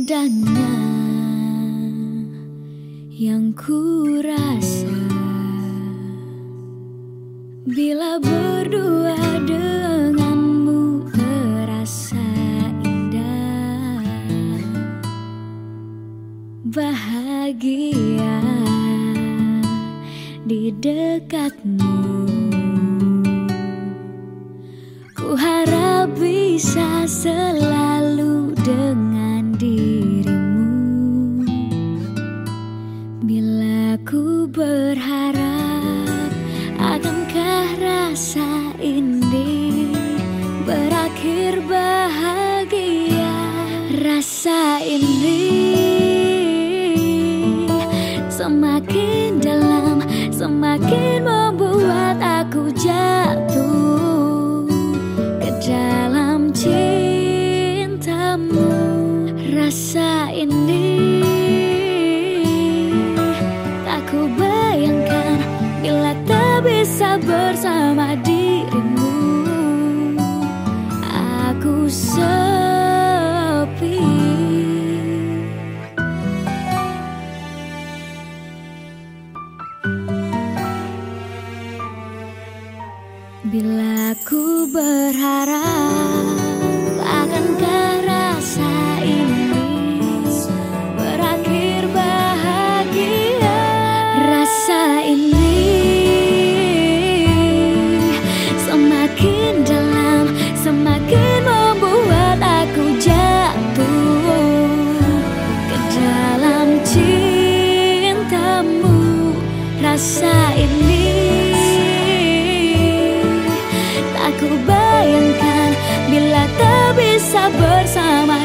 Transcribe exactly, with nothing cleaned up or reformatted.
indahnya yang ku rasa bila berdua denganmu, terasa indah, bahagia di dekatmu. Ku harap bisa selalu dengan dirimu. Bila ku berharap, akankah rasa ini berakhir bahagia? Rasa ini semakin dalam, semakin membuat aku jatuh ke dalam cintamu. Rasa ini tak ku bayangkan bila tak bisa bersama dirimu. Aku sepi. Bila ku berharap, akankah rasa ini berakhir bahagia? Rasa ini semakin dalam, semakin membuat aku jatuh ke dalam cintamu. Rasa ini aku bayangkan bila tak bisa bersama